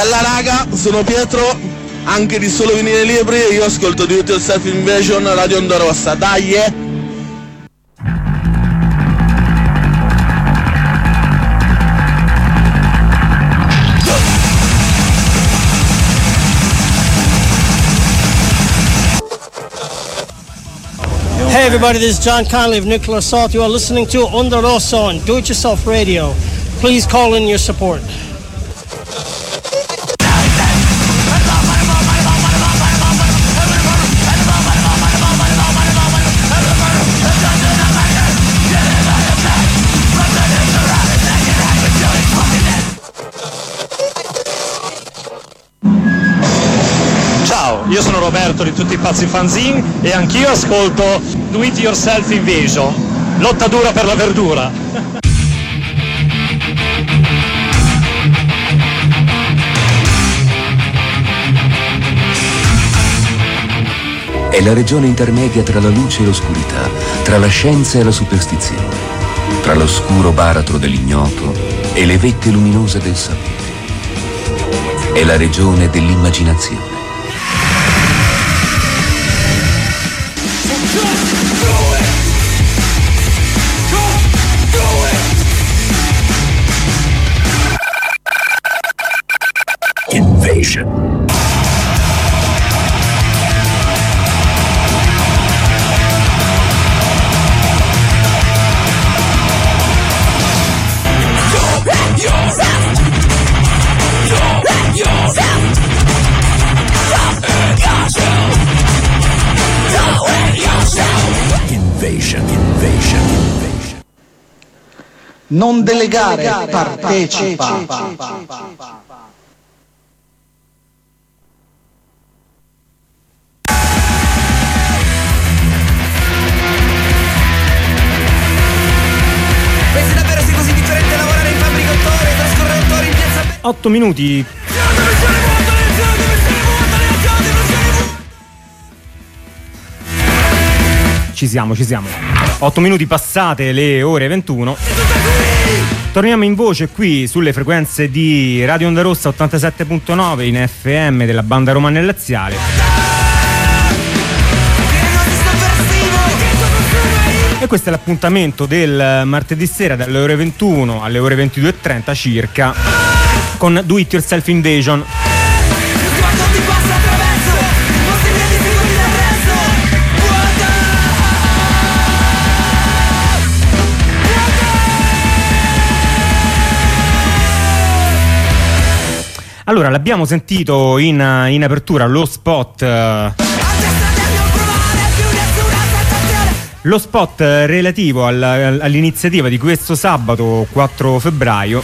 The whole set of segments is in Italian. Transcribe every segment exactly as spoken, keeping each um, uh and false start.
Bella raga, sono Pietro, anche di Solo Vinile Libri, io ascolto Do It Yourself Invasion, Radio Onda Rossa, dai eh! Hey everybody, this is John Conley of Nuclear Assault. You are listening to Onda Rossa on Do It Yourself Radio. Please call in your support. Ciao, io sono Roberto di Tutti i Pazzi Fanzine e anch'io ascolto Do It Yourself Invasion, lotta dura per la verdura. È la regione intermedia tra la luce e l'oscurità, tra la scienza e la superstizione, tra l'oscuro baratro dell'ignoto e le vette luminose del sapere. È la regione dell'immaginazione. Invasion. Invasion, invasion, invasion. Non delegare, partecipa. Pensi davvero sia così differente lavorare in fabbrica otto ore e trascorrere otto ore in piazza? otto minuti. Ci siamo, ci siamo. otto minuti passate le ore ventuno. Torniamo in voce qui sulle frequenze di Radio Onda Rossa ottantasette virgola nove in F M della banda romana e laziale. E questo è l'appuntamento del martedì sera dalle ore ventuno alle ore ventidue e trenta circa con Do It Yourself Invasion. Allora, l'abbiamo sentito in, in apertura lo spot uh, lo spot relativo al, all'iniziativa di questo sabato quattro febbraio,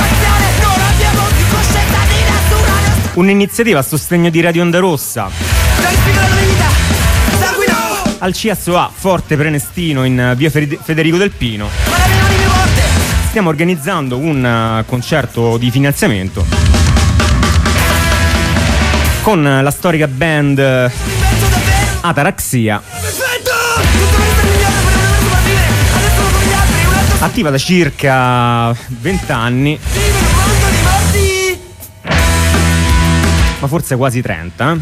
un'iniziativa a sostegno di Radio Onda Rossa al C S O A Forte Prenestino in via Federico del Pino. Stiamo organizzando un uh, concerto di finanziamento con la storica band Ataraxia, attiva da circa venti anni, ma forse quasi trenta.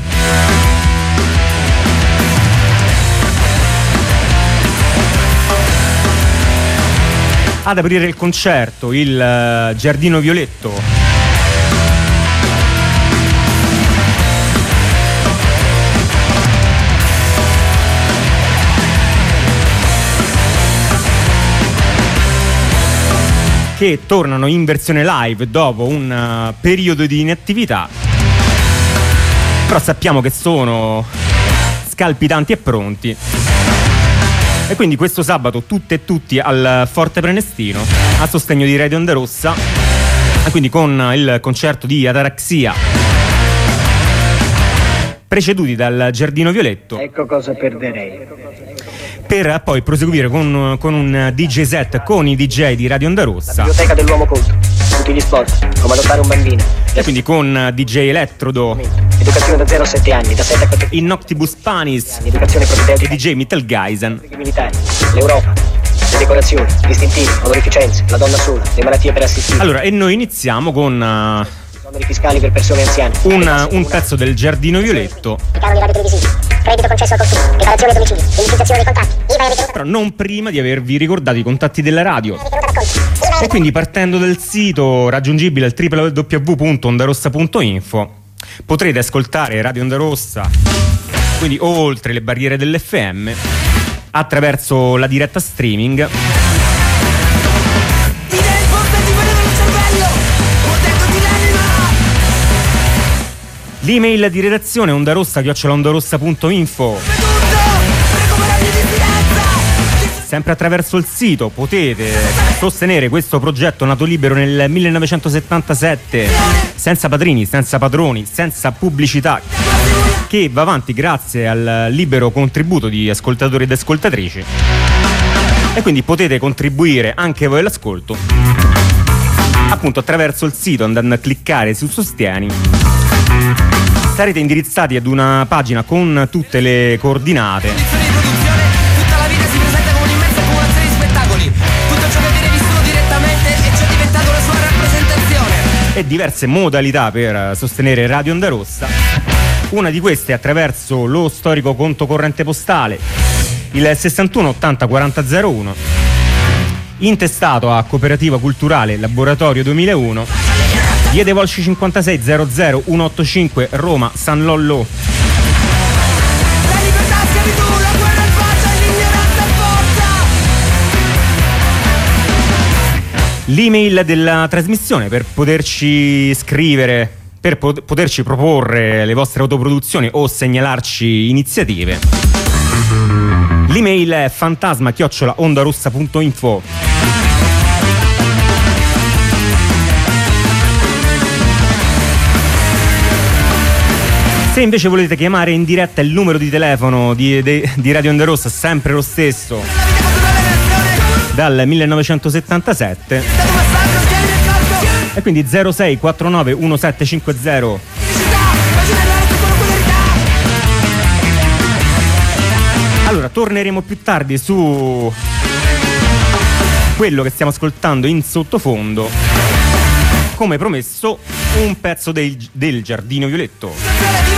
Ad aprire il concerto il Giardino Violetto, che tornano in versione live dopo un uh, periodo di inattività, però sappiamo che sono scalpitanti e pronti. E quindi questo sabato tutte e tutti al Forte Prenestino a sostegno di Radio Onda Rossa, e quindi con il concerto di Ataraxia preceduti dal Giardino Violetto. Ecco cosa perderei. Per poi proseguire con, con un D J set con i D J di Radio Onda Rossa. La biblioteca dell'uomo colto, tutti gli sport, come adottare un bambino. E quindi con D J Elettrodo, educazione da zero a sette anni, da sette a quattordici. In Noctibus Panis, educazione propedeutica. E D J Mittelgeisen. I militari, l'Europa, le decorazioni, distintivi, onorificenze, la donna sola, le malattie per assistire. Allora, e noi iniziamo con uh, Numeri fiscali per persone anziane. Un, un pezzo del Giardino Violetto. I canoni radiotelevisivi, credito concesso al consumo, riparazione domicili, individuazione dei contatti, I V A e ritenuta. Però non prima di avervi ricordato i contatti della radio. E quindi partendo dal sito raggiungibile al w w w punto ondarossa punto info potrete ascoltare Radio Onda Rossa, quindi oltre le barriere dell'F M, attraverso la diretta streaming. L'email di redazione ondarossa chiocciola ondarossa punto info. Sempre attraverso il sito potete sostenere questo progetto nato libero nel millenovecentosettantasette, senza padrini, senza padroni, senza pubblicità, che va avanti grazie al libero contributo di ascoltatori ed ascoltatrici. E quindi potete contribuire anche voi all'ascolto, appunto attraverso il sito, andando a cliccare su Sostieni. Sarete indirizzati ad una pagina con tutte le coordinate. Tutta la vita si presenta come un'immensa accumulazione di spettacoli. Tutto ciò che viene vissuto direttamente e ciò è diventato la sua rappresentazione. E diverse modalità per sostenere Radio Onda Rossa. Una di queste è attraverso lo storico conto corrente postale, il sessantuno ottanta quaranta zero uno, intestato a Cooperativa Culturale Laboratorio duemilauno, Via dei Volsci cinquantasei zero zero uno otto cinque, Roma, San Lollo. La libertà, schiavitù, la guerra in faccia e l'ignoranza forza. L'email della trasmissione per poterci scrivere, per pot- poterci proporre le vostre autoproduzioni o segnalarci iniziative. L'email è fantasma chiocciola ondarossa punto info. Se invece volete chiamare in diretta, il numero di telefono di, di, di Radio Onda Rossa è sempre lo stesso dal millenovecentosettantasette, e quindi zero sei quattro nove uno sette cinque zero. Allora, torneremo più tardi su quello che stiamo ascoltando in sottofondo. Come promesso, un pezzo del, del Giardino Violetto.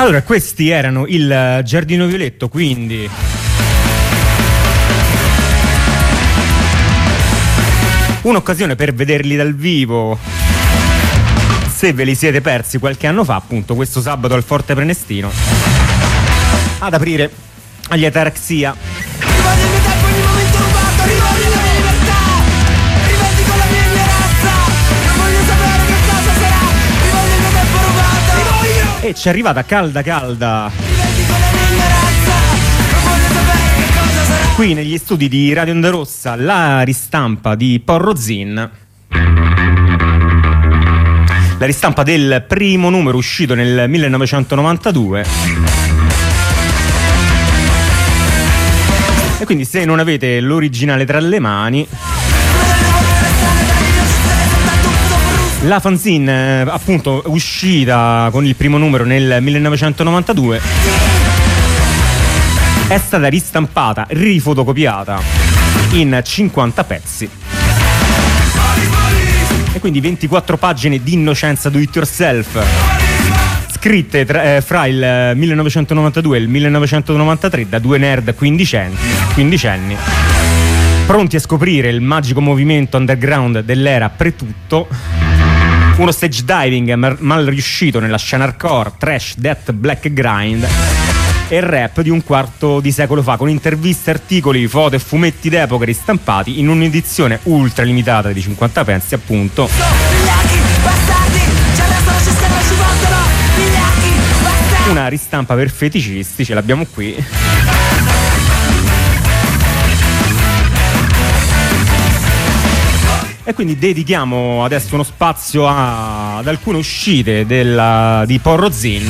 Allora, questi erano il Giardino Violetto, quindi un'occasione per vederli dal vivo, se ve li siete persi qualche anno fa, appunto questo sabato al Forte Prenestino, ad aprire agli Ataraxia. Rivoglio il mio tempo, ogni momento rubato, rivoglio la mia libertà, rivendico la mia ignoranza, non voglio sapere che cosa sarà, rivoglio il mio tempo rubato, rivoglio. E ci è arrivata calda calda Rivendico la mia ignoranza, non voglio sapere che cosa sarà. qui negli studi di Radio Onda Rossa la ristampa di Porro Zin, la ristampa del primo numero uscito nel millenovecentonovantadue. E quindi se non avete l'originale tra le mani, la fanzine, appunto uscita con il primo numero nel millenovecentonovantadue, è stata ristampata, rifotocopiata in cinquanta pezzi. E quindi ventiquattro pagine di innocenza do it yourself, scritte tra, eh, fra il millenovecentonovantadue e il millenovecentonovantatré da due nerd quindicenni, quindicenni, pronti a scoprire il magico movimento underground dell'era pre-tutto, uno stage diving mal, mal riuscito nella scena hardcore, trash, death, black grind e rap di un quarto di secolo fa, con interviste, articoli, foto e fumetti d'epoca ristampati in un'edizione ultra limitata di cinquanta pezzi, appunto. Una ristampa per feticisti, ce l'abbiamo qui. E quindi dedichiamo adesso uno spazio a, ad alcune uscite della, di Porro Zin,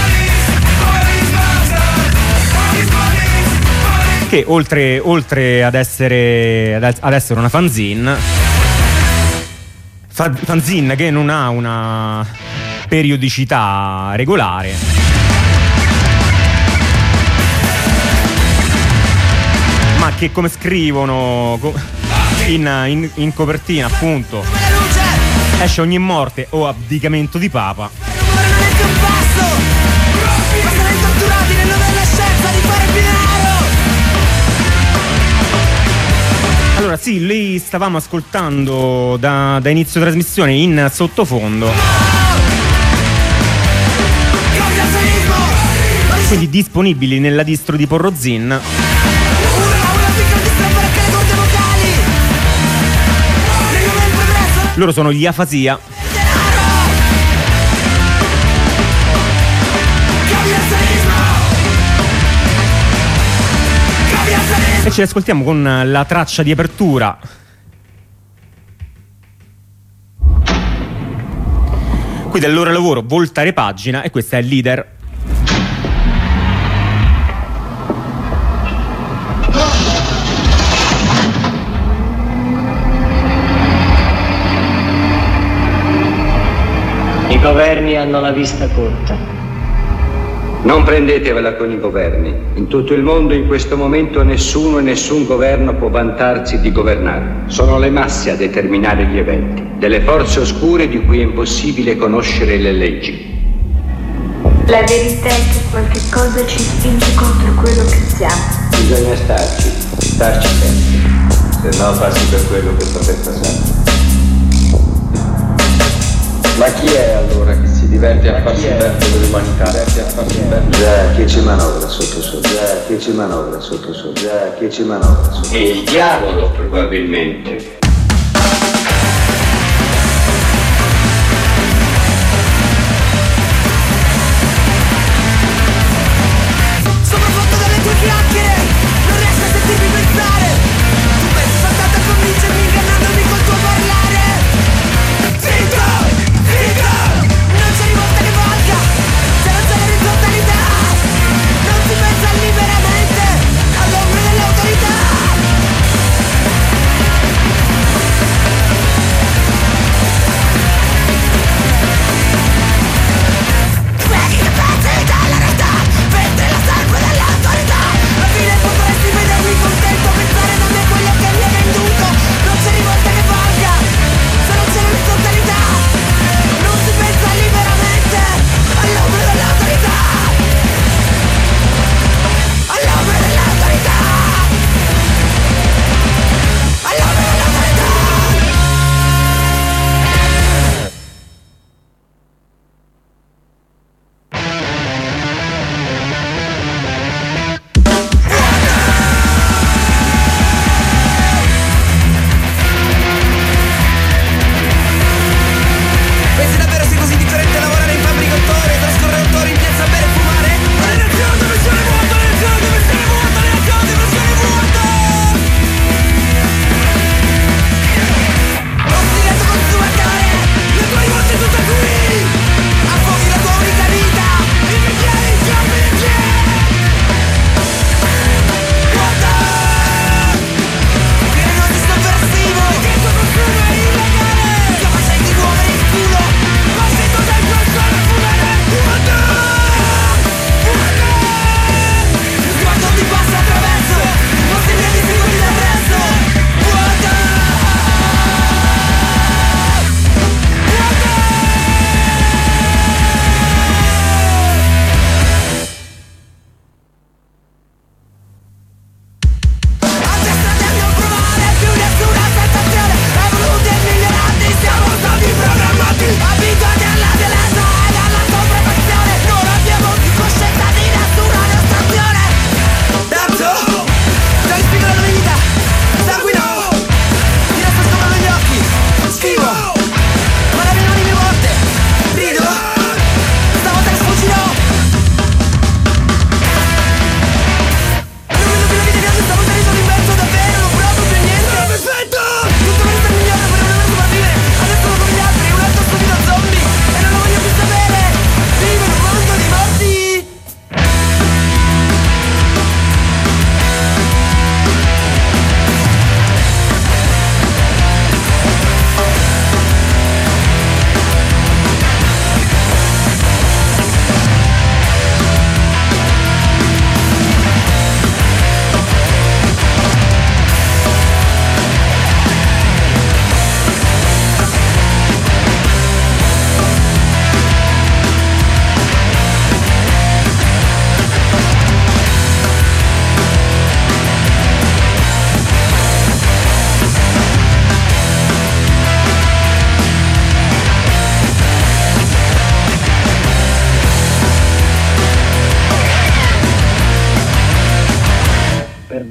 che oltre, oltre ad essere ad essere una fanzine, fa, fanzine che non ha una periodicità regolare, ma che, come scrivono in, in, in copertina, appunto, esce ogni morte o abdicamento di papa. Allora sì, lì stavamo ascoltando da, da inizio trasmissione in sottofondo, quindi disponibili nella distro di Porro Zin, loro sono gli Afasia. E ci ascoltiamo con la traccia di apertura, qui del loro lavoro Voltare Pagina, e questa è Leader. I governi hanno la vista corta. Non prendetevela con i governi. In tutto il mondo in questo momento nessuno e nessun governo può vantarsi di governare. Sono le masse a determinare gli eventi, delle forze oscure di cui è impossibile conoscere le leggi. La verità è che qualche cosa ci spinge contro quello che siamo. Bisogna starci, starci sempre, se no passi per quello che sto per passare. Ma chi è allora che si diverte a farsi bene dell'umanità? Già, chi ci manovra sotto sotto? Già, chi ci manovra sotto sotto? Già, chi ci manovra sotto sotto? E il diavolo, probabilmente. Sono fatto dalle tue chiacchiere, non riesco a sentirmi pensare. Tu pensi soltanto a convincermi ingannandomi col tuo parlare. Zitto! Non c'è rivolta che valga, se non c'è l'orizzontalità, non si pensa liberamente all'ombra dell'autorità.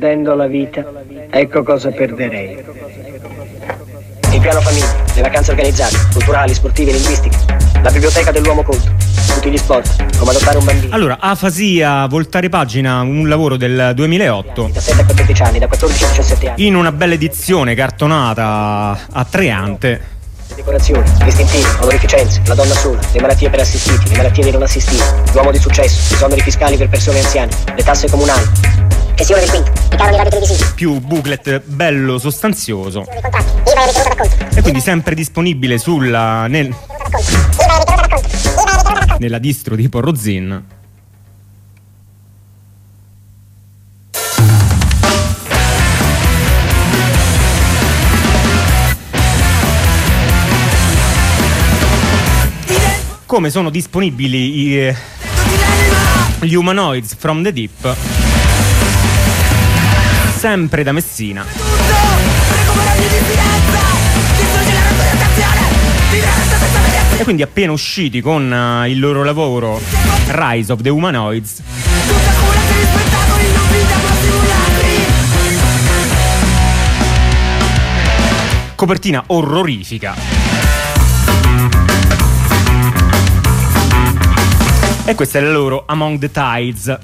perdendo la vita, ecco cosa perderei. Il piano famiglia, le vacanze organizzate, culturali, sportive, linguistiche, la biblioteca dell'uomo colto, tutti gli sport, come adottare un bambino. Allora, Afasia, voltare pagina, un lavoro del duemilaotto. diciassette a quattordici anni, da quattordici a diciassette anni. In una bella edizione cartonata a tre ante. Le decorazioni, gli istintivi, onorificenze, la donna sola, le malattie per assistiti, le malattie dei non assistiti, l'uomo di successo, i sonori fiscali per persone anziane, le tasse comunali. Gestione del quinto, i canoni radiotelevisili. Più booklet bello sostanzioso. Dei contratti, I V A e ritenuta d'acconto. E quindi sempre disponibile sulla nel, I V A e ritenuta d'acconto. I V A e ritenuta d'acconto. nella distro di Porrozin. Come sono disponibili i, eh, gli Humanoids from the Deep, sempre da Messina, e quindi appena usciti con uh, il loro lavoro Rise of the Humanoids, copertina orrorifica. E questa è la loro Among the Tides.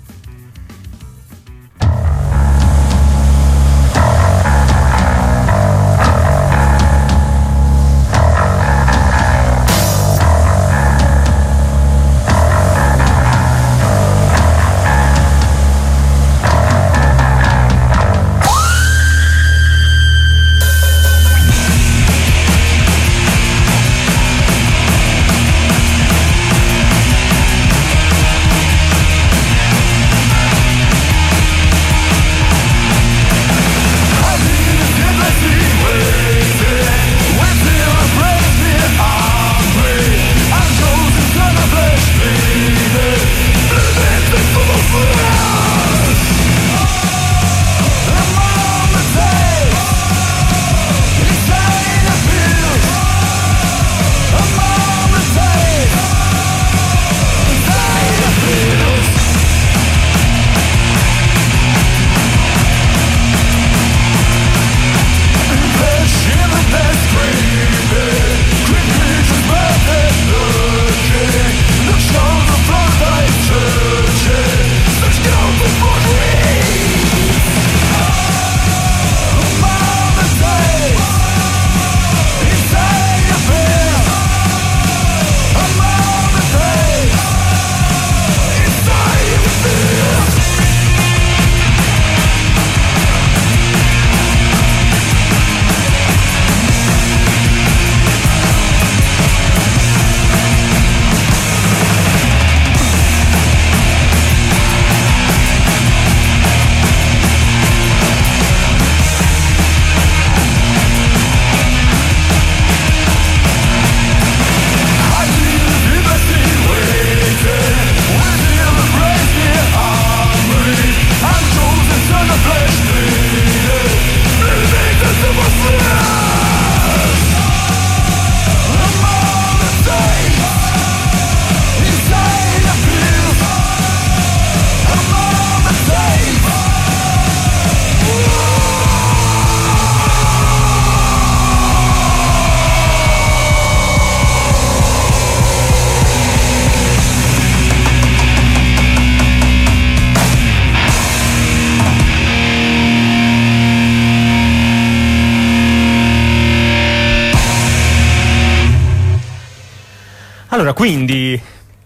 Allora, quindi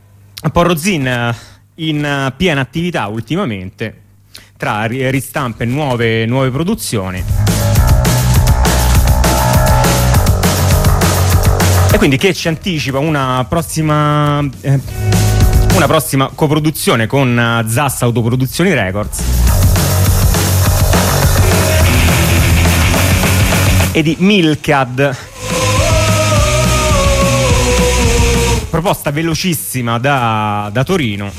Porrozin in piena attività ultimamente, tra ristampe e nuove, nuove produzioni. E quindi che ci anticipa una prossima eh, una prossima coproduzione con Zass Autoproduzioni Records e di Milkad, proposta velocissima da, da Torino.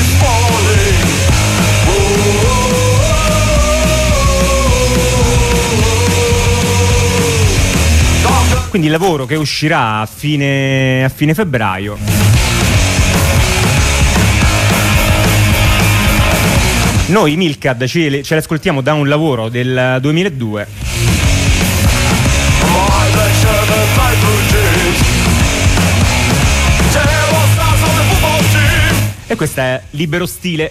Quindi lavoro che uscirà a fine, a fine febbraio. Noi Milkad ce, ce l'ascoltiamo da un lavoro del duemiladue. E questa è Libero Stile.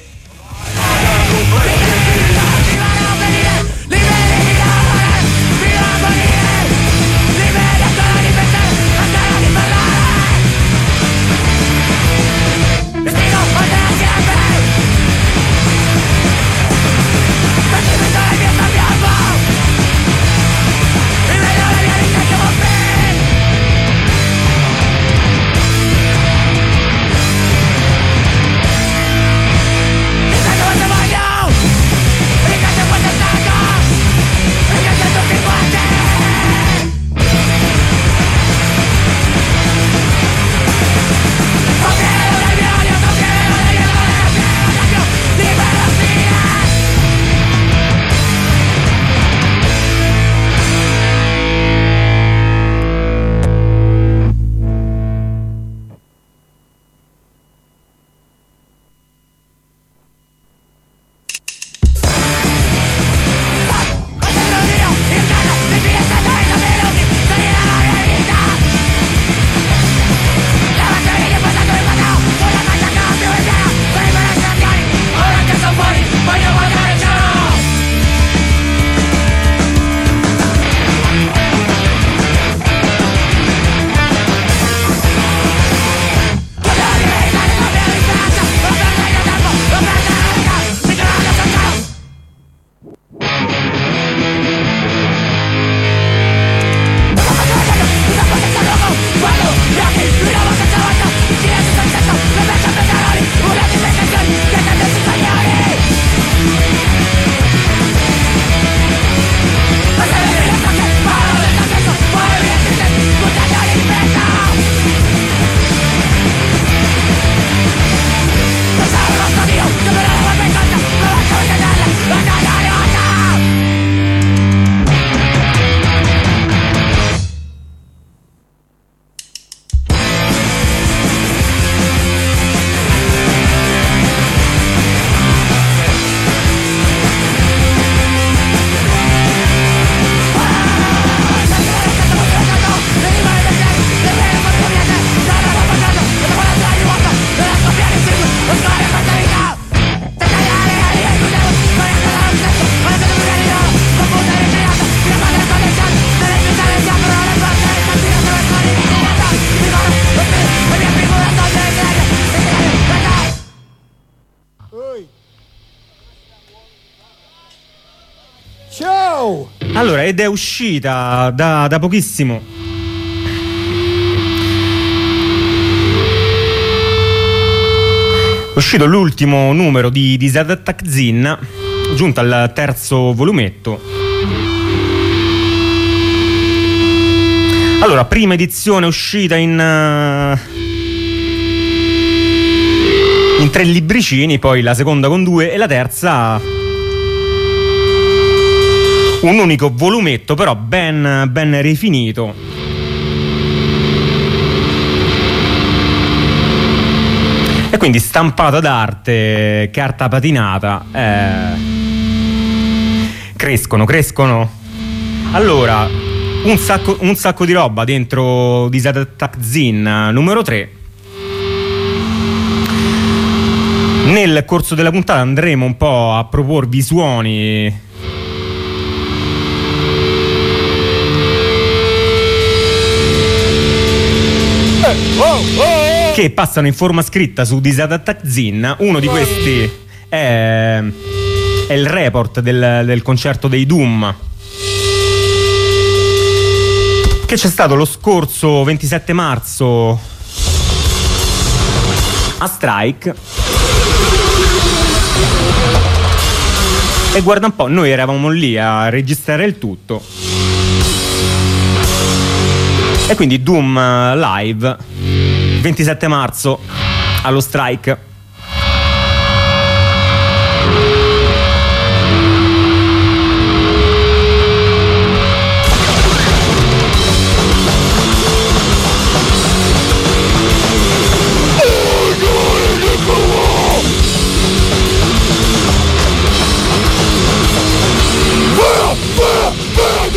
Allora, ed è uscita da, da pochissimo è uscito l'ultimo numero di, di Zad Takzin, giunto al terzo volumetto. Allora, prima edizione uscita in in tre libricini, poi la seconda con due e la terza un unico volumetto, però ben, ben rifinito. E quindi stampato d'arte, carta patinata. Eh, crescono, crescono. Allora, un sacco, un sacco di roba dentro di Zad Takzin numero tre. Nel corso della puntata andremo un po' a proporvi suoni che passano in forma scritta su Zad Takzin. Uno di questi è, è il report del, del concerto dei Doom, che c'è stato lo scorso ventisette marzo a Strike. E guarda un po', noi eravamo lì a registrare il tutto. E quindi Doom live ventisette marzo allo Strike.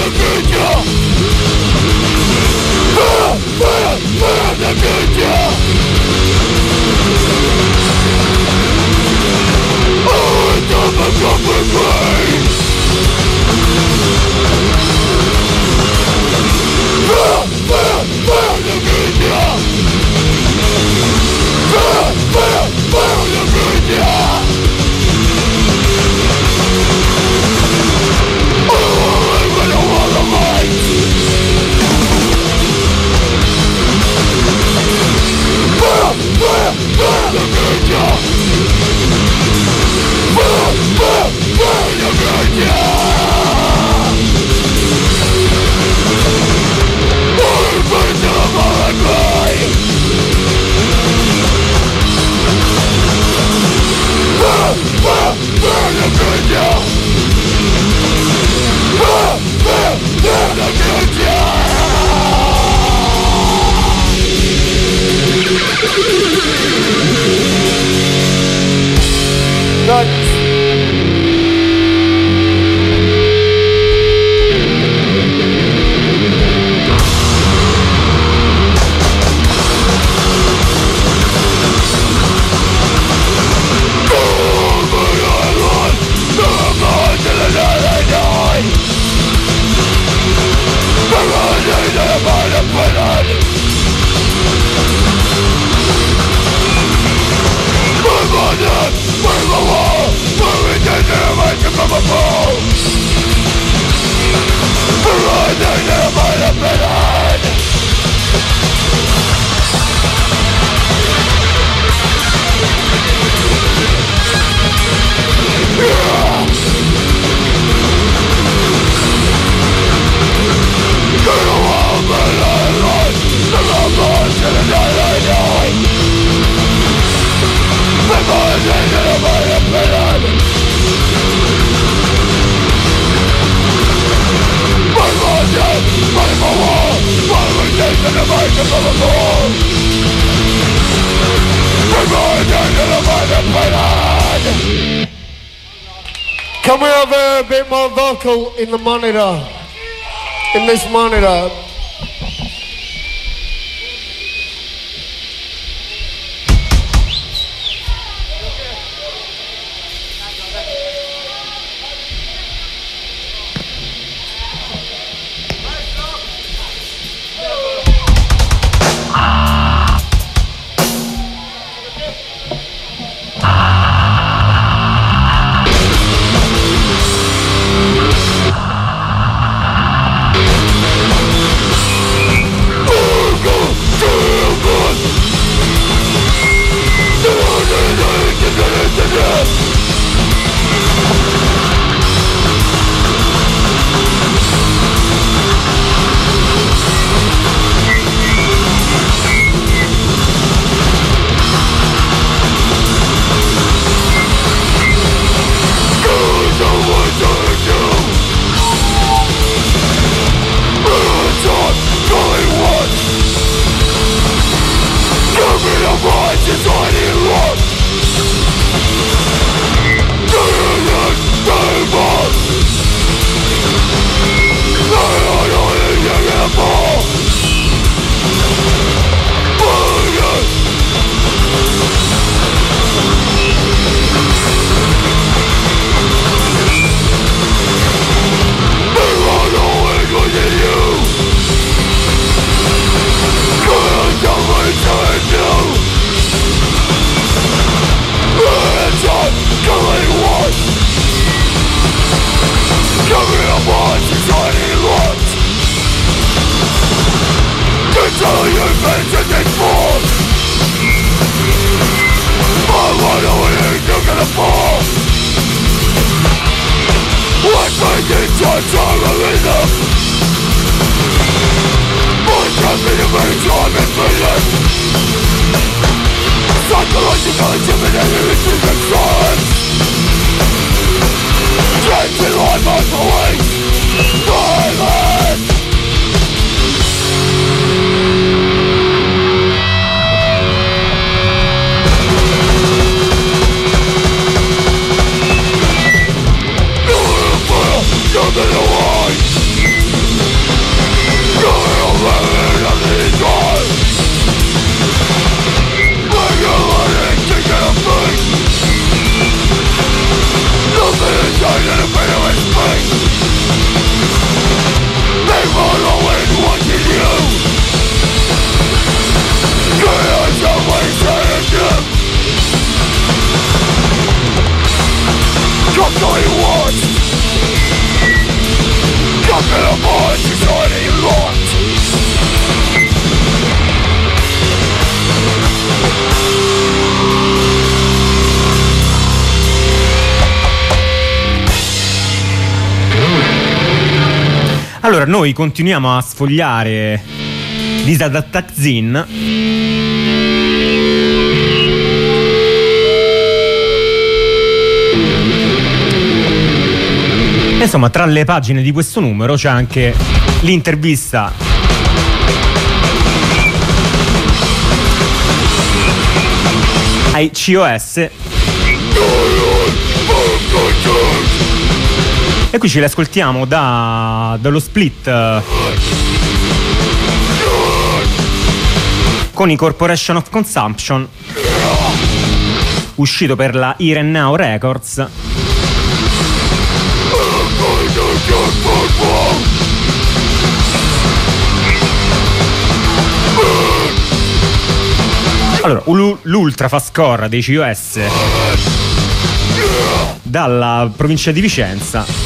Can we have a bit more vocal in the monitor? In this monitor. Allora, noi continuiamo a sfogliare Disadattazin. Insomma, tra le pagine di questo numero c'è anche l'intervista ai C O S. E qui ce li ascoltiamo da, dallo split uh, con i Corporation of Consumption, uscito per la Here and Now Records. Allora, l'ultra fast core dei C O S dalla provincia di Vicenza.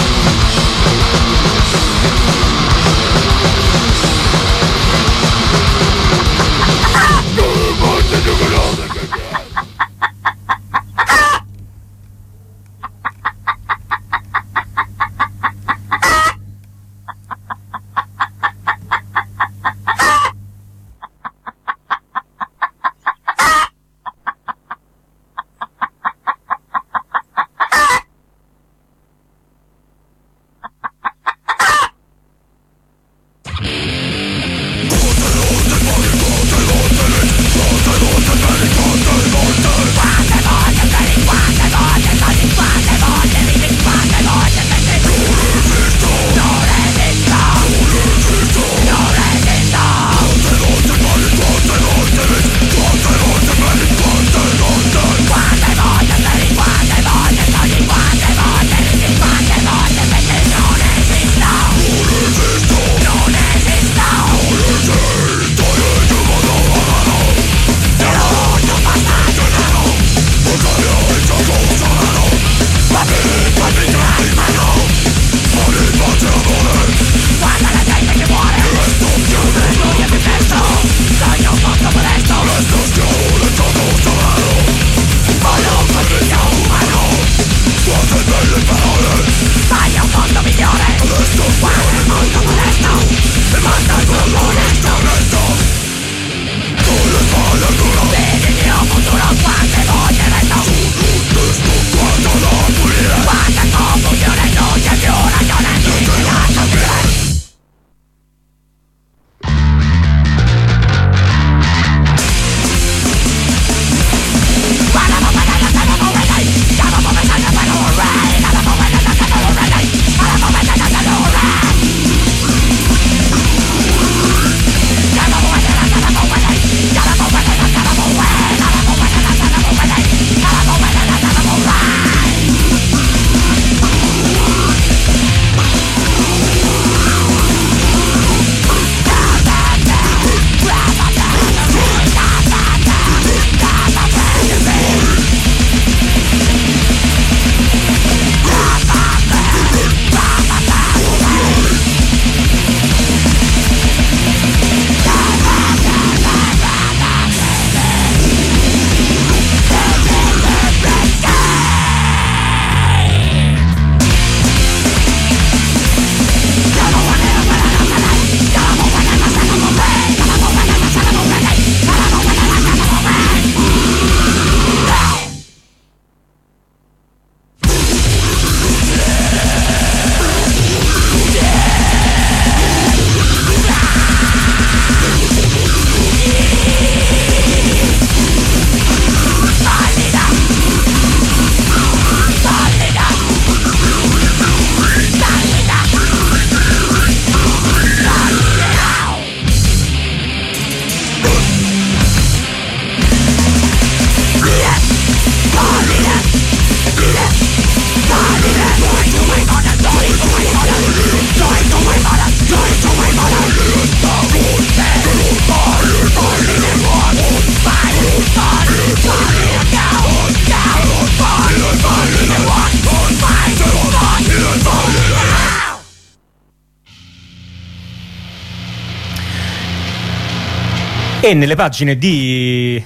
E nelle pagine di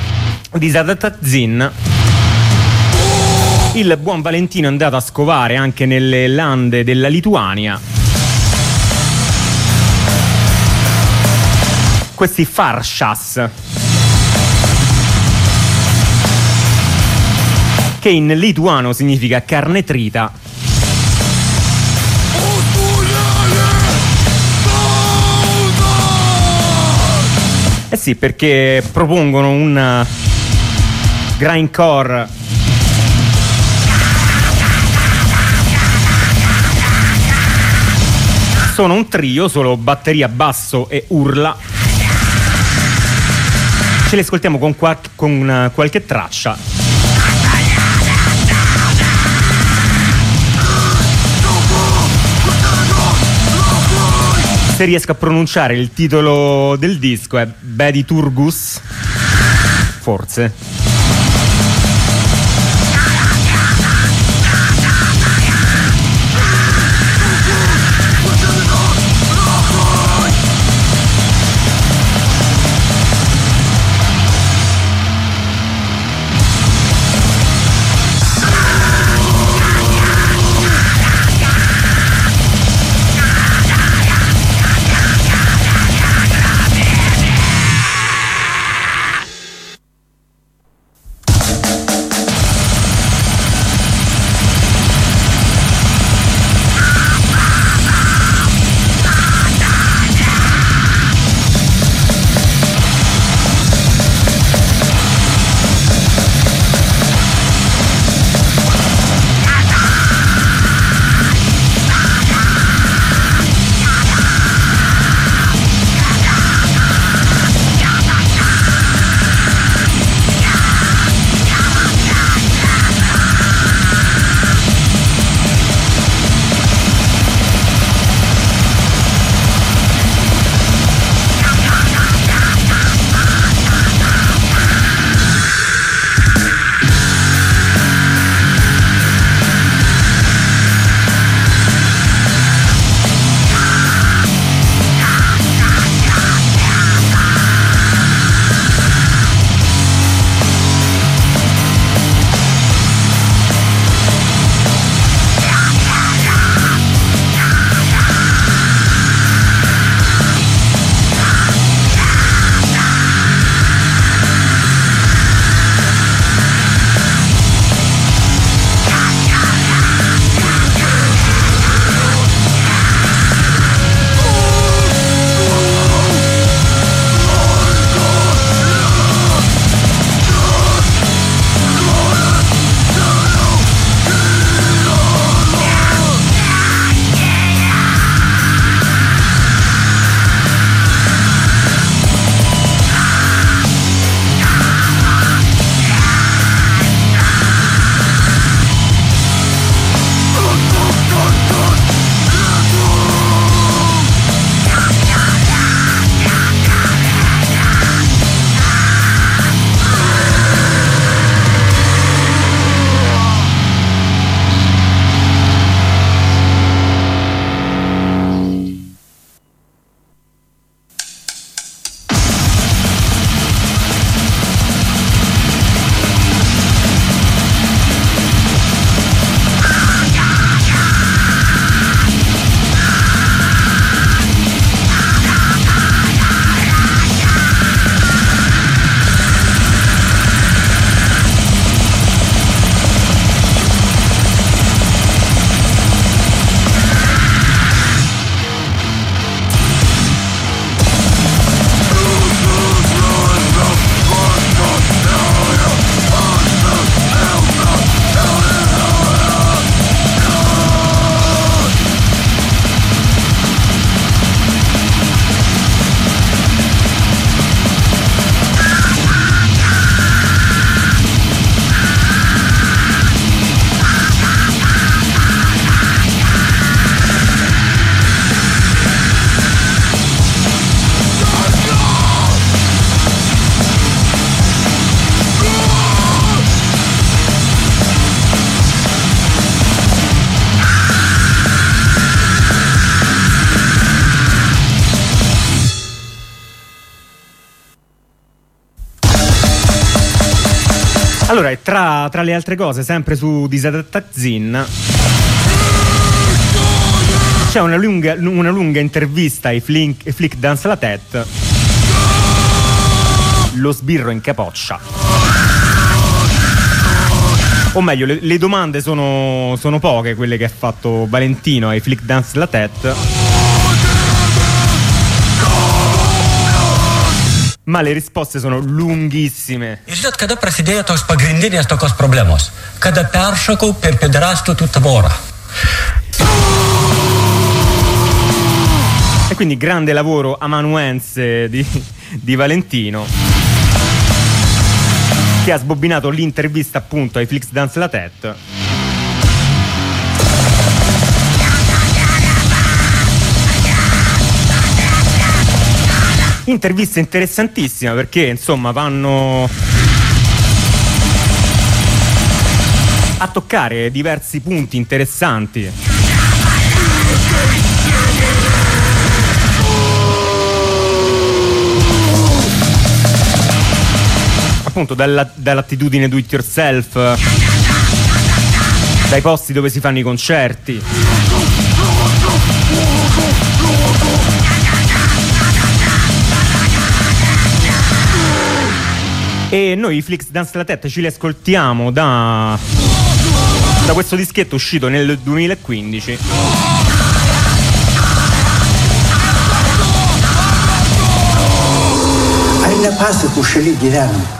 Disadattazin il buon Valentino è andato a scovare anche nelle lande della Lituania questi Farshas, che in lituano significa carne trita. Eh sì, perché propongono un grindcore sono un trio, solo batteria, basso e urla. Ce li ascoltiamo con, qual- con qualche traccia. Se riesco a pronunciare il titolo del disco è Bedi Turgus, forse. Allora, tra, tra le altre cose, sempre su Disadattazin, c'è una lunga, una lunga intervista ai Flick, Flick Dance La Tête, lo sbirro in capoccia. O meglio, le, le domande sono, sono poche, quelle che ha fatto Valentino ai Flick Dance La Tête, ma le risposte sono lunghissime. Ir žinot, kada prasidėjo tos pagrindinės tokios problemos? Kada peršokau per pederastų tutto vorą. E quindi grande lavoro amanuense di, di Valentino, che ha sbobbinato l'intervista appunto ai Flick Dance La Tête. Intervista interessantissima, perché insomma vanno a toccare diversi punti interessanti. Appunto dalla, dall'attitudine do it yourself, dai posti dove si fanno i concerti, e noi i Flick Dance La Tête ci li ascoltiamo da, da questo dischetto uscito nel duemilaquindici. Hai la pasta con scelì di rano.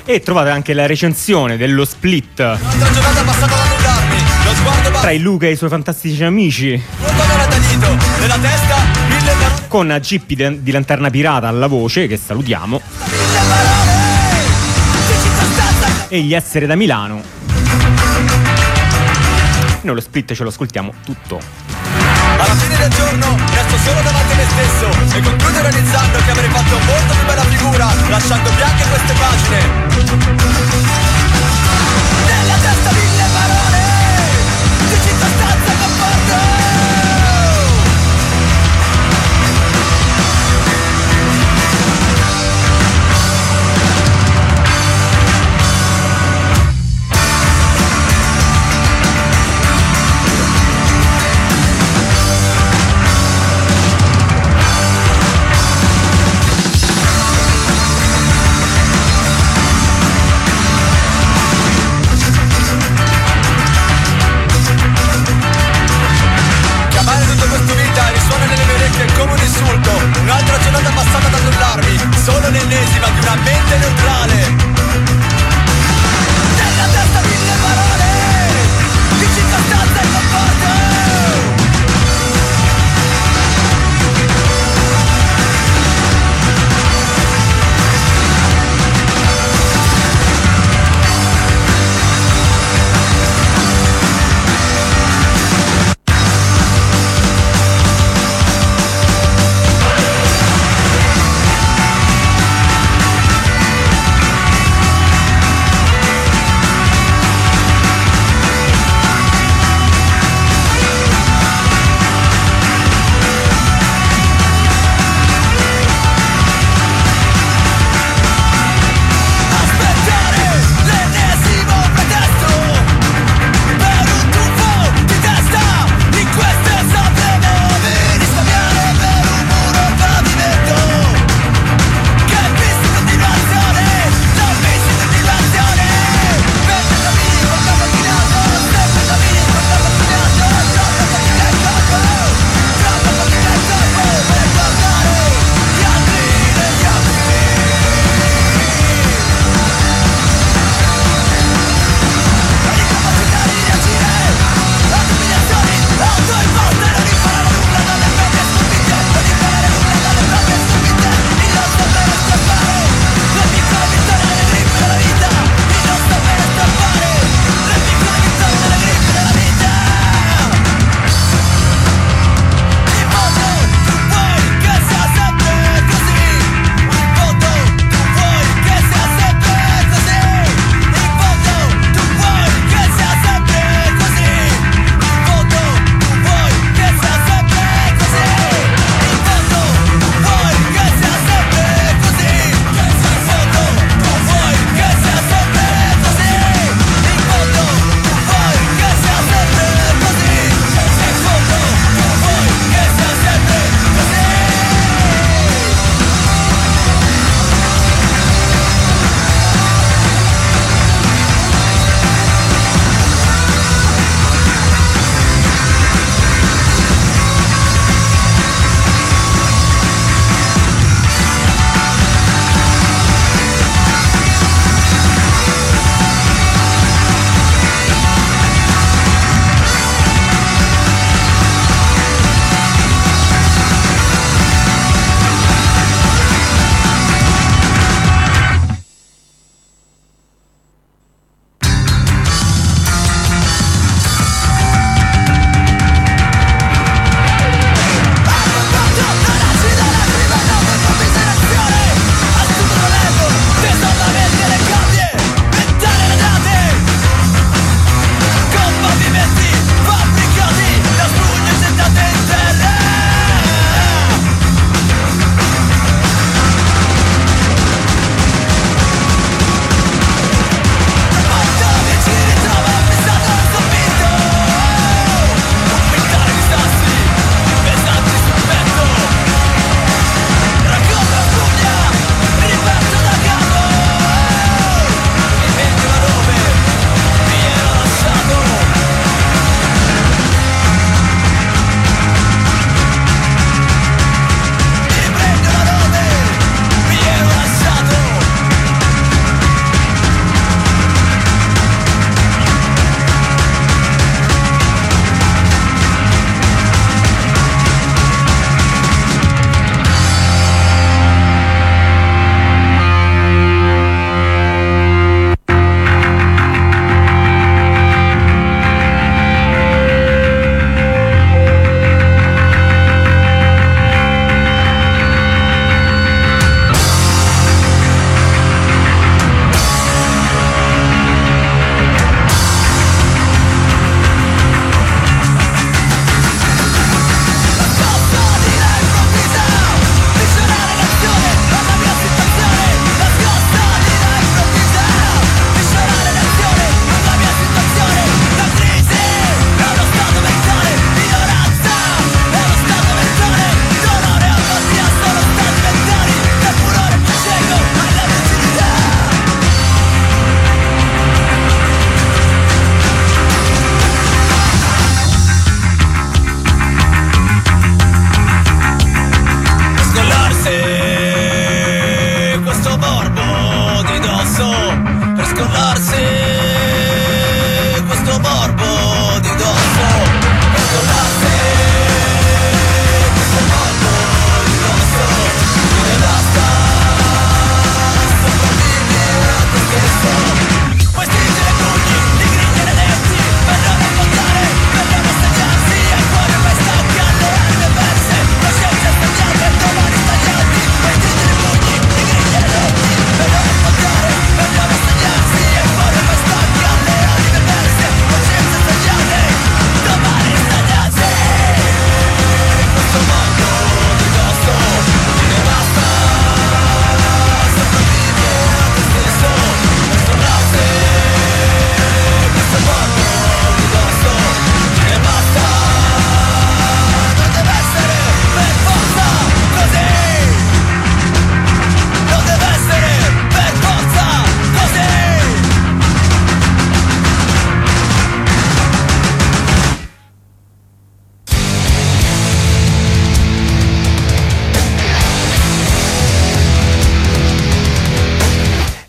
E trovate anche la recensione dello split Un'altra giornata passata ad annullarmi. Lo sguardo tra i Luca e i suoi fantastici amici, era taglito. Nella testa mille parole. con Gippi de- di Lanterna Pirata alla voce, che salutiamo, e gli Essere da Milano. Noi lo split ce lo ascoltiamo tutto. Alla fine del giorno resto solo davanti a me stesso e concludo realizzando che avrei fatto molto più bella figura lasciando bianche queste pagine. Nella testa mille parole di circostanza che porto.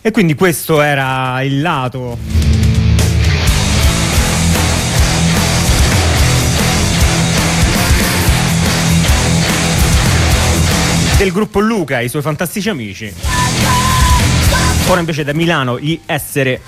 E quindi questo era il lato del gruppo Luca e i suoi fantastici amici. Ora invece da Milano gli Essere.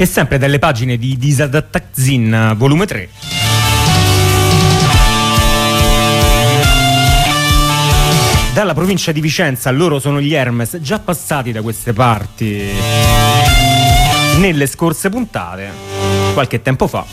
E sempre dalle pagine di Disadattazin volume tre. Dalla provincia di Vicenza, loro sono gli Hermes, già passati da queste parti nelle scorse puntate, qualche tempo fa.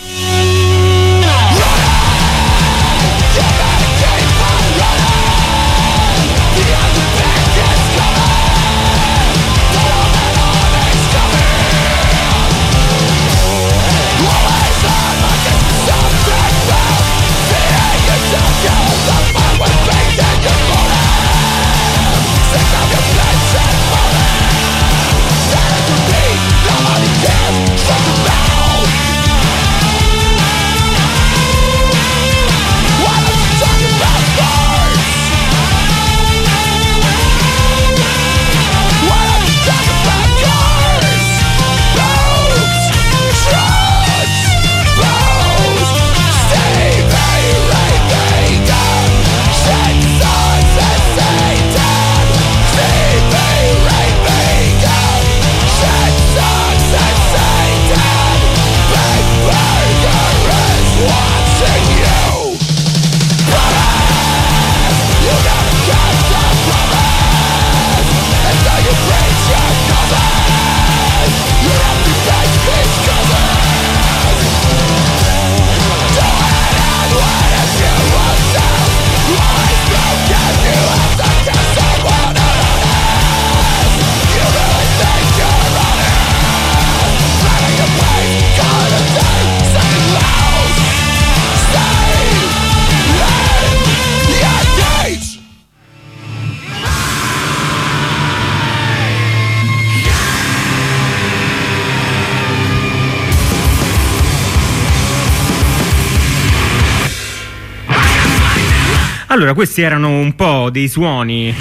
Allora, questi erano un po' dei suoni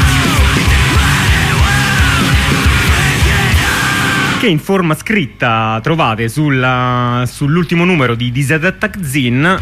che in forma scritta trovate sulla, sull'ultimo numero di Disadattazin.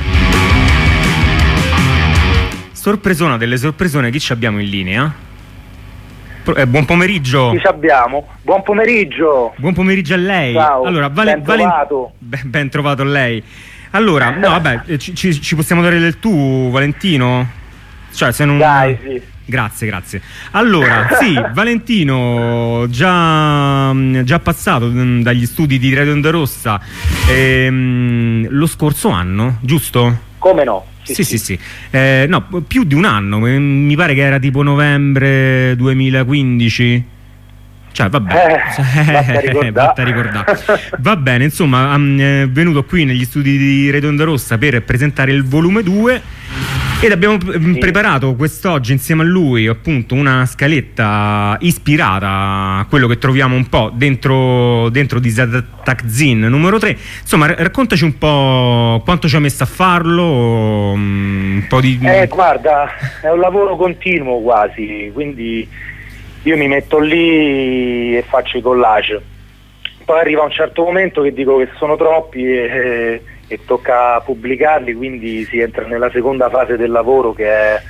Sorpresona delle sorpresone, chi ci abbiamo in linea? Eh, buon pomeriggio. Chi ci abbiamo? Buon pomeriggio. Buon pomeriggio a lei. Ciao, allora, vale, ben vale, trovato. Ben, ben trovato lei. Allora, no, vabbè, ci, ci, ci possiamo dare del tu, Valentino? Cioè, se non... Dai, sì. Grazie, grazie. Allora, sì, Valentino già, già passato dagli studi di Radio Onda Rossa ehm, lo scorso anno, giusto? Come no? Sì, sì, sì. sì. Eh, no, più di un anno, mi pare che era tipo novembre duemilaquindici. Cioè, vabbè, eh, basta ricordare. Va bene, insomma, è venuto qui negli studi di Radio Onda Rossa per presentare il volume due ed abbiamo sì. preparato quest'oggi insieme a lui appunto una scaletta ispirata a quello che troviamo un po' dentro, dentro Disadattazin numero tre. Insomma, raccontaci un po' quanto ci ha messo a farlo, un po' di... Eh, guarda, è un lavoro continuo quasi, quindi io mi metto lì e faccio i collage, poi arriva un certo momento che dico che sono troppi e, e tocca pubblicarli, quindi si entra nella seconda fase del lavoro che è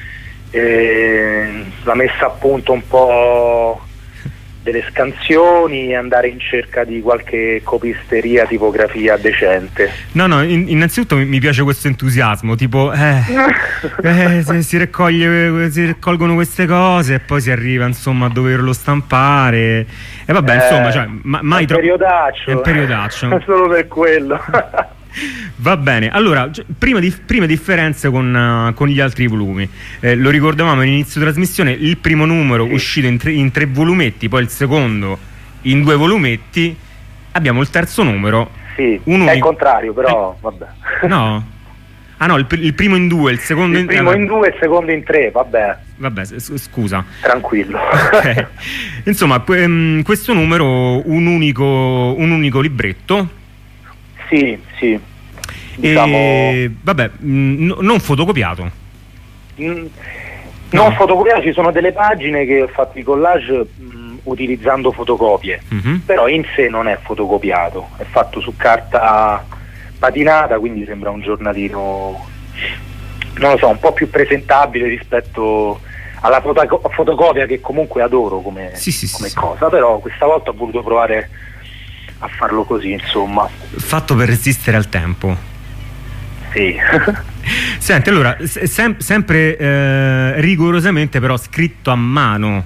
eh, la messa a punto un po' delle scansioni e andare in cerca di qualche copisteria, tipografia decente. No, no, in, innanzitutto mi, mi piace questo entusiasmo, tipo eh, eh, si, si, raccoglie, si raccolgono queste cose e poi si arriva insomma a doverlo stampare e vabbè eh, insomma cioè, ma, mai è un periodaccio, è un periodaccio. Solo per quello. Va bene, allora, prima, di, prime differenze con, uh, con gli altri volumi. Eh, lo ricordavamo all'inizio trasmissione, il primo numero sì. uscito in tre, in tre volumetti, poi il secondo in due volumetti, abbiamo il terzo numero. Sì, un è il contrario, però eh, vabbè. No? Ah no, il, il primo in due, il secondo il in... Il primo in due e il secondo in tre, vabbè. Vabbè, scusa. Tranquillo. Okay. Insomma, que, questo numero, un unico, un unico libretto. Sì, sì. Diciamo... E, vabbè, mh, non fotocopiato. Mm, non no. fotocopiato, ci sono delle pagine che ho fatto i collage mh, utilizzando fotocopie, mm-hmm. però in sé non è fotocopiato, è fatto su carta patinata, quindi sembra un giornalino, non lo so, un po' più presentabile rispetto alla fotocopia che comunque adoro come, sì, sì, come sì, cosa, sì. Però questa volta ho voluto provare a farlo così, insomma. Fatto per resistere al tempo. Sì. Senti, allora, sem- sempre eh, rigorosamente però scritto a mano.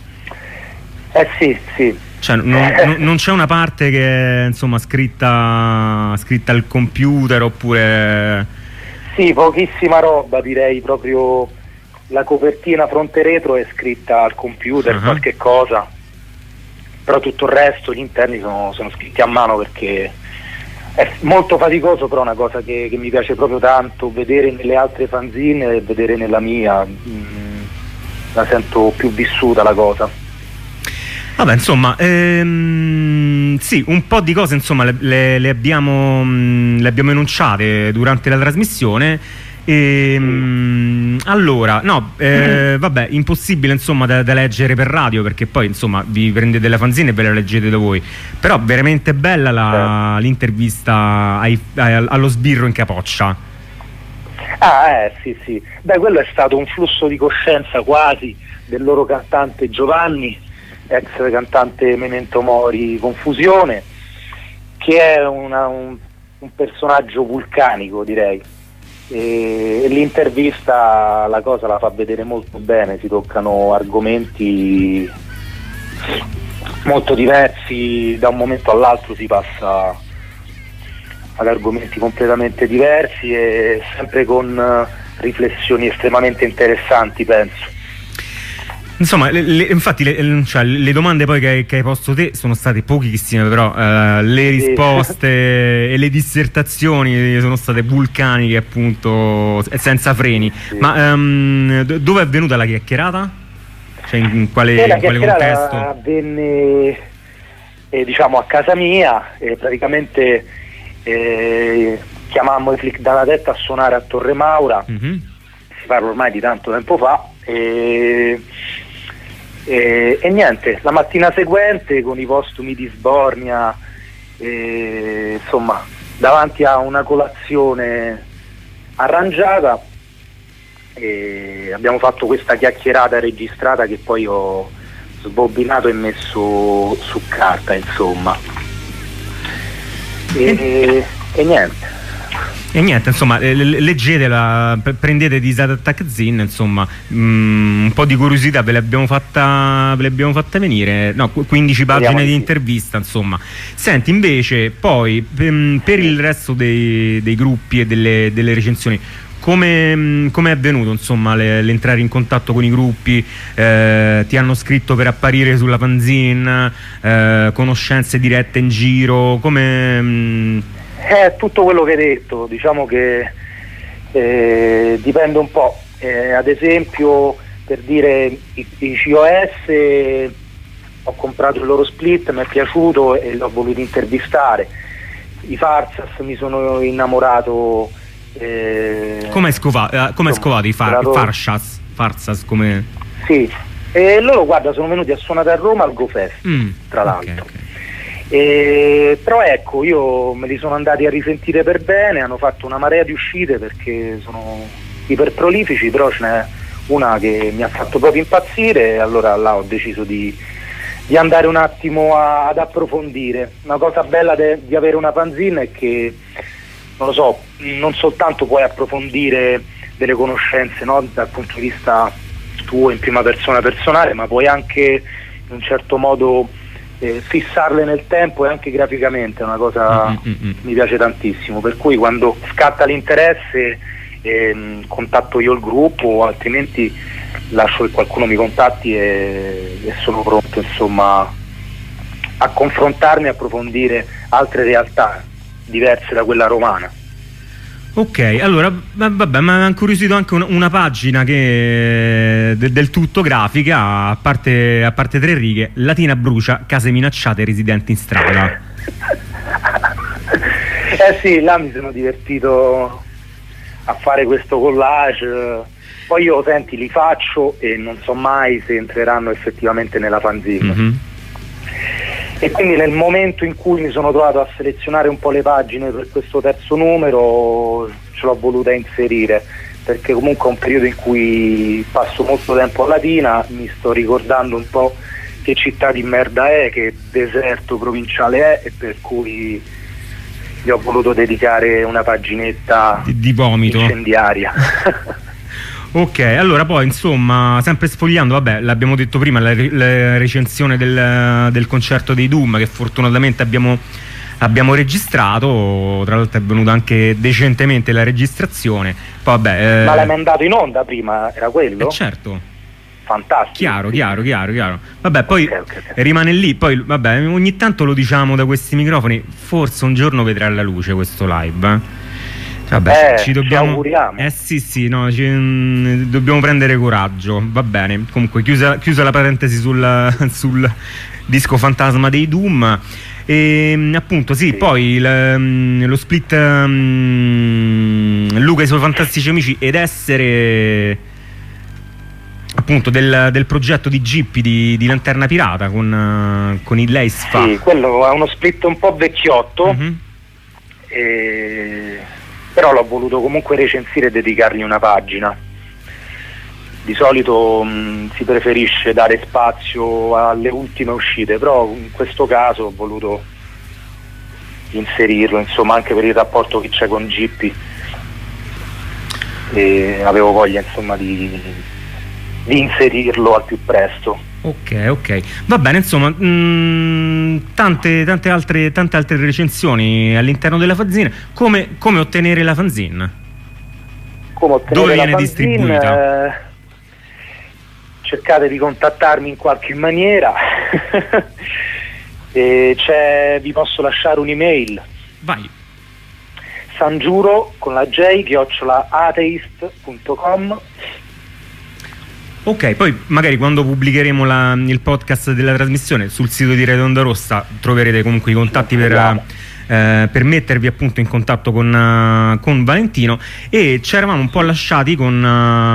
Eh sì, sì. Cioè non, non, non c'è una parte che è insomma scritta scritta al computer oppure... Sì, pochissima roba, direi. Proprio la copertina fronte retro è scritta al computer, uh-huh. qualche cosa, però tutto il resto, gli interni sono, sono scritti a mano, perché è molto faticoso, però è una cosa che, che mi piace proprio tanto, vedere nelle altre fanzine e vedere nella mia, mh, la sento più vissuta la cosa. Vabbè, insomma, ehm, sì, un po' di cose insomma le, le, le, abbiamo, mh, le abbiamo enunciate durante la trasmissione. E, mm. allora, no, eh, vabbè, impossibile insomma da, da leggere per radio, perché poi insomma vi prendete la fanzine e ve la leggete da voi. Però veramente bella la, l'intervista ai, ai, allo sbirro in capoccia. Ah, eh, sì, sì. Beh, quello è stato un flusso di coscienza quasi del loro cantante Giovanni, ex cantante Memento Mori Confusione, che è una, un, un personaggio vulcanico, direi. E l'intervista la cosa la fa vedere molto bene, si toccano argomenti molto diversi, da un momento all'altro si passa ad argomenti completamente diversi e sempre con riflessioni estremamente interessanti, penso. Insomma, le, le, infatti le, cioè, le domande poi che, che hai posto te sono state pochissime, però eh, le risposte e le dissertazioni sono state vulcaniche, appunto, senza freni. Sì. Ma um, dove è avvenuta la chiacchierata? Cioè in, in quale, eh, la in quale contesto? Avvenne eh, diciamo a casa mia, e praticamente eh, chiamammo i Flick dalla Testa a suonare a Torre Maura, mm-hmm. si parla ormai di tanto tempo fa. E, e, e niente, la mattina seguente con i postumi di Sbornia, e, insomma, davanti a una colazione arrangiata, e abbiamo fatto questa chiacchierata registrata che poi ho sbobbinato e messo su carta, insomma. E, e, e niente. E niente, insomma, leggetela, prendete Disad Attack Zine, insomma, mh, un po' di curiosità ve l'abbiamo fatta, ve l'abbiamo fatta venire, no, quindici pagine di intervista, insomma. Senti, invece, poi, per il resto dei, dei gruppi e delle, delle recensioni, come è avvenuto, insomma, le, l'entrare in contatto con i gruppi? Eh, ti hanno scritto per apparire sulla fanzine, eh, conoscenze dirette in giro, come... Mh, È tutto quello che hai detto, diciamo che eh, dipende un po', eh, ad esempio, per dire, i, i C O S, ho comprato il loro split, mi è piaciuto e l'ho voluto intervistare. I Farsas mi sono innamorato. Eh, come hai scovato, come scovato i far, Farsas? Farsas come... Sì, e loro, guarda, sono venuti a suonare a Roma al Go Fest, mm, tra l'altro. Okay, okay. E, però ecco, io me li sono andati a risentire per bene, hanno fatto una marea di uscite perché sono iper prolifici, però ce n'è una che mi ha fatto proprio impazzire e allora là ho deciso di, di andare un attimo a, ad approfondire. Una cosa bella de, di avere una fanzine è che, non lo so, non soltanto puoi approfondire delle conoscenze, no, dal punto di vista tuo in prima persona personale, ma puoi anche in un certo modo Eh, fissarle nel tempo e anche graficamente, è una cosa mm-hmm. che mi piace tantissimo, per cui quando scatta l'interesse ehm, contatto io il gruppo, o altrimenti lascio che qualcuno mi contatti e, e sono pronto, insomma, a confrontarmi e approfondire altre realtà diverse da quella romana. Ok, allora vabbè, mi ha incuriosito anche una, una pagina che de, del tutto grafica, a parte, a parte tre righe: Latina brucia, case minacciate, residenti in strada. Eh sì, là mi sono divertito a fare questo collage, poi io, senti, li faccio e non so mai se entreranno effettivamente nella fanzine. Mm-hmm. E quindi nel momento in cui mi sono trovato a selezionare un po' le pagine per questo terzo numero ce l'ho voluta inserire, perché comunque è un periodo in cui passo molto tempo a Latina, mi sto ricordando un po' che città di merda è, che deserto provinciale è, e per cui gli ho voluto dedicare una paginetta di, di vomito incendiaria. Ok, allora poi insomma, sempre sfogliando, vabbè, l'abbiamo detto prima, la, la recensione del, del concerto dei Doom, che fortunatamente abbiamo, abbiamo registrato, tra l'altro è venuta anche decentemente la registrazione. Poi, vabbè, eh... Ma l'hai mandato in onda prima, era quello? Eh certo. Fantastico. Chiaro, chiaro, chiaro, chiaro. Vabbè, poi okay, okay, okay. rimane lì, poi vabbè, ogni tanto lo diciamo da questi microfoni, forse un giorno vedrà la luce questo live, eh? Vabbè, eh, ci dobbiamo. Ci auguriamo. Eh sì, sì, no, ci, mh, dobbiamo prendere coraggio. Va bene. Comunque, chiusa, chiusa la parentesi sul, sul disco fantasma dei Doom. E appunto, sì, sì. Poi l, lo split um, Luca e i suoi fantastici amici ed essere appunto del, del progetto di Gippi di, di Lanterna Pirata con, uh, con il Lace Fa. Sì, quello è uno split un po' vecchiotto. Mm-hmm. E... però l'ho voluto comunque recensire e dedicargli una pagina. Di solito mh, si preferisce dare spazio alle ultime uscite, però in questo caso ho voluto inserirlo, insomma, anche per il rapporto che c'è con Gippi, e avevo voglia, insomma, di, di inserirlo al più presto. Ok, ok, va bene, insomma, mh, tante, tante, altre, tante altre recensioni all'interno della fanzine. Come, come ottenere la fanzine? Come ottenere Dove la viene fanzine, distribuita? Eh, cercate di contattarmi in qualche maniera. E c'è, vi posso lasciare un'email. Vai. Sangiuro con la J chiocciola atheist punto com. Ok, poi magari quando pubblicheremo la, il podcast della trasmissione sul sito di Radio Onda Rossa troverete comunque i contatti per, eh, per mettervi appunto in contatto con, uh, con Valentino. E ci eravamo un po' lasciati con,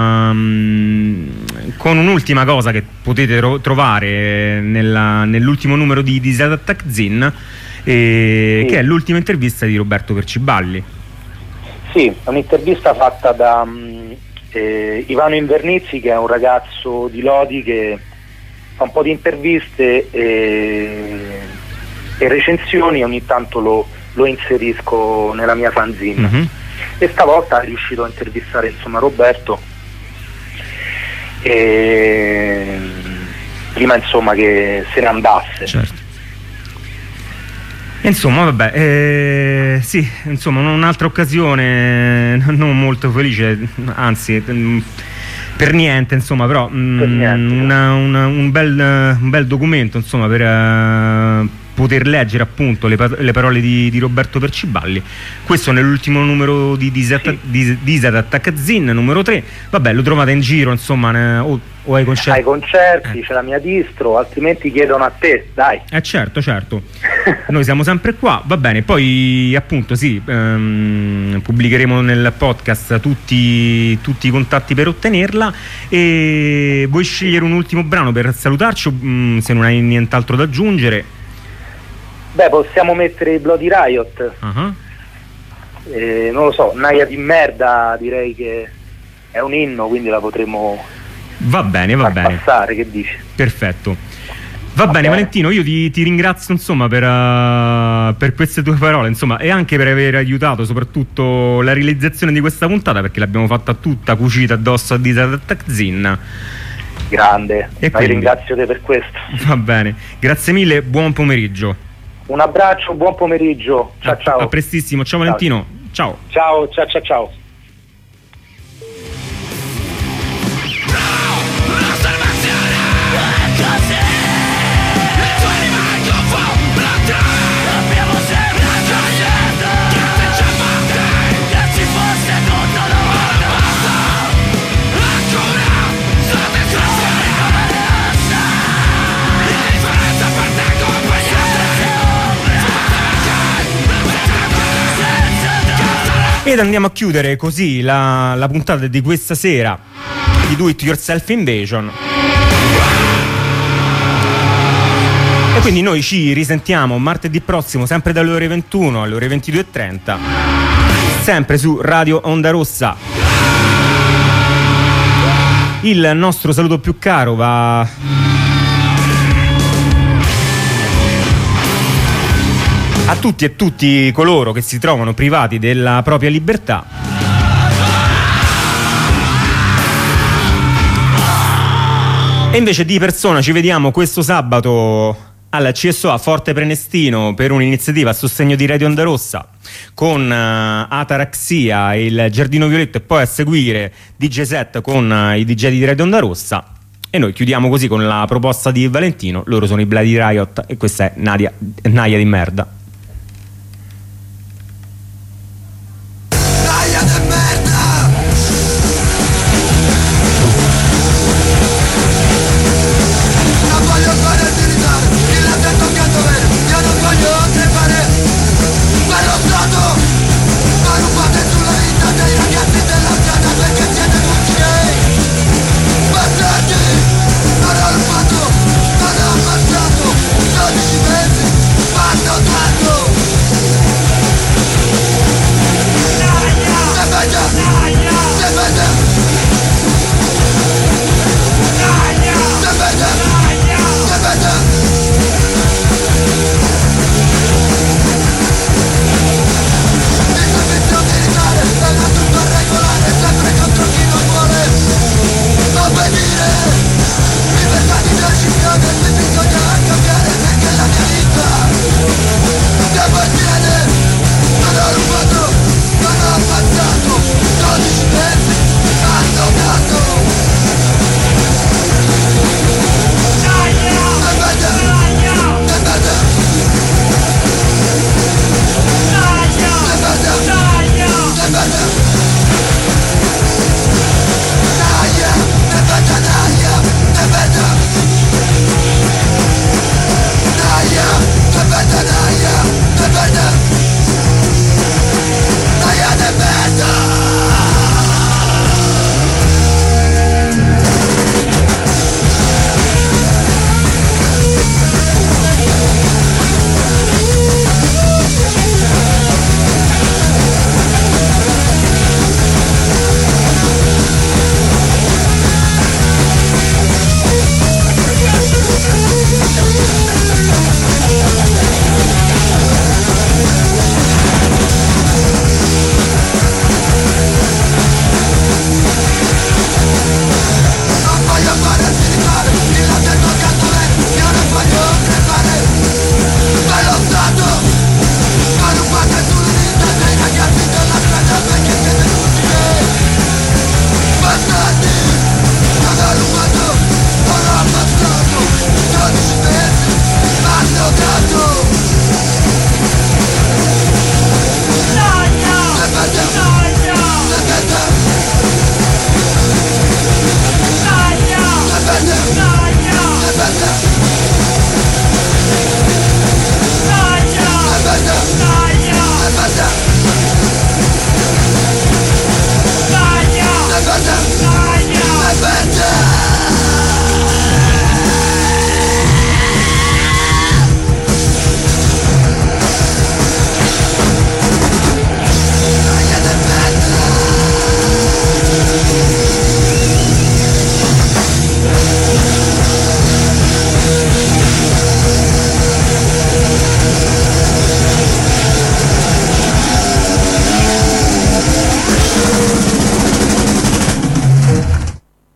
uh, con un'ultima cosa che potete ro- trovare nella, nell'ultimo numero di Desert Attack Zine, eh, sì. che è l'ultima intervista di Roberto Perciballi. Sì, è un'intervista fatta da... Um... Eh, Ivano Invernizzi, che è un ragazzo di Lodi che fa un po' di interviste e, e recensioni, ogni tanto lo, lo inserisco nella mia fanzine. Mm-hmm. E stavolta è riuscito a intervistare, insomma, Roberto, e, prima, insomma, che se ne andasse. Certo. Insomma, vabbè, eh, sì, insomma, un'altra occasione non molto felice, anzi, per niente, insomma, però mh, niente. Una, una, un, bel, un bel documento, insomma, per uh, poter leggere appunto le, le parole di, di Roberto Perciballi. Questo nell'ultimo numero di Desert Attack Zine, numero tre. Vabbè, lo trovate in giro, insomma, ne, o, o ai concerti. Ai concerti, eh. c'è la mia distro, altrimenti chiedono a te, dai. Eh certo, certo. Noi siamo sempre qua, va bene. Poi appunto sì, ehm, pubblicheremo nel podcast tutti, tutti i contatti per ottenerla. E vuoi scegliere un ultimo brano per salutarci, mh, se non hai nient'altro da aggiungere? Beh, possiamo mettere i Bloody Riot. Uh-huh. Eh, non lo so, Naia di merda, direi che è un inno, quindi la potremo va bene, va bene. passare, che dici? Perfetto. Va, va bene, bene Valentino, io ti, ti ringrazio, insomma, per, uh, per queste tue parole, insomma, e anche per aver aiutato soprattutto la realizzazione di questa puntata, perché l'abbiamo fatta tutta cucita addosso a Desert Attack Zine. Grande, e quindi ringrazio te per questo. Va bene, grazie mille, buon pomeriggio. Un abbraccio, buon pomeriggio. Ciao, a, ciao. A prestissimo, ciao, ciao Valentino. Ciao. Ciao, ciao, ciao, ciao. Ed andiamo a chiudere così la, la puntata di questa sera di Do It Yourself Invasion. E quindi noi ci risentiamo martedì prossimo, sempre dalle ore ventuno alle ore ventidue e trenta, sempre su Radio Onda Rossa. Il nostro saluto più caro va a tutti e tutti coloro che si trovano privati della propria libertà. E invece di persona ci vediamo questo sabato al C S O a Forte Prenestino per un'iniziativa a sostegno di Radio Onda Rossa con uh, Ataraxia, il Giardino Violetto e poi a seguire D J set con uh, i D J di Radio Onda Rossa. E noi chiudiamo così con la proposta di Valentino. Loro sono i Bloody Riot e questa è Nadia, Naia di merda.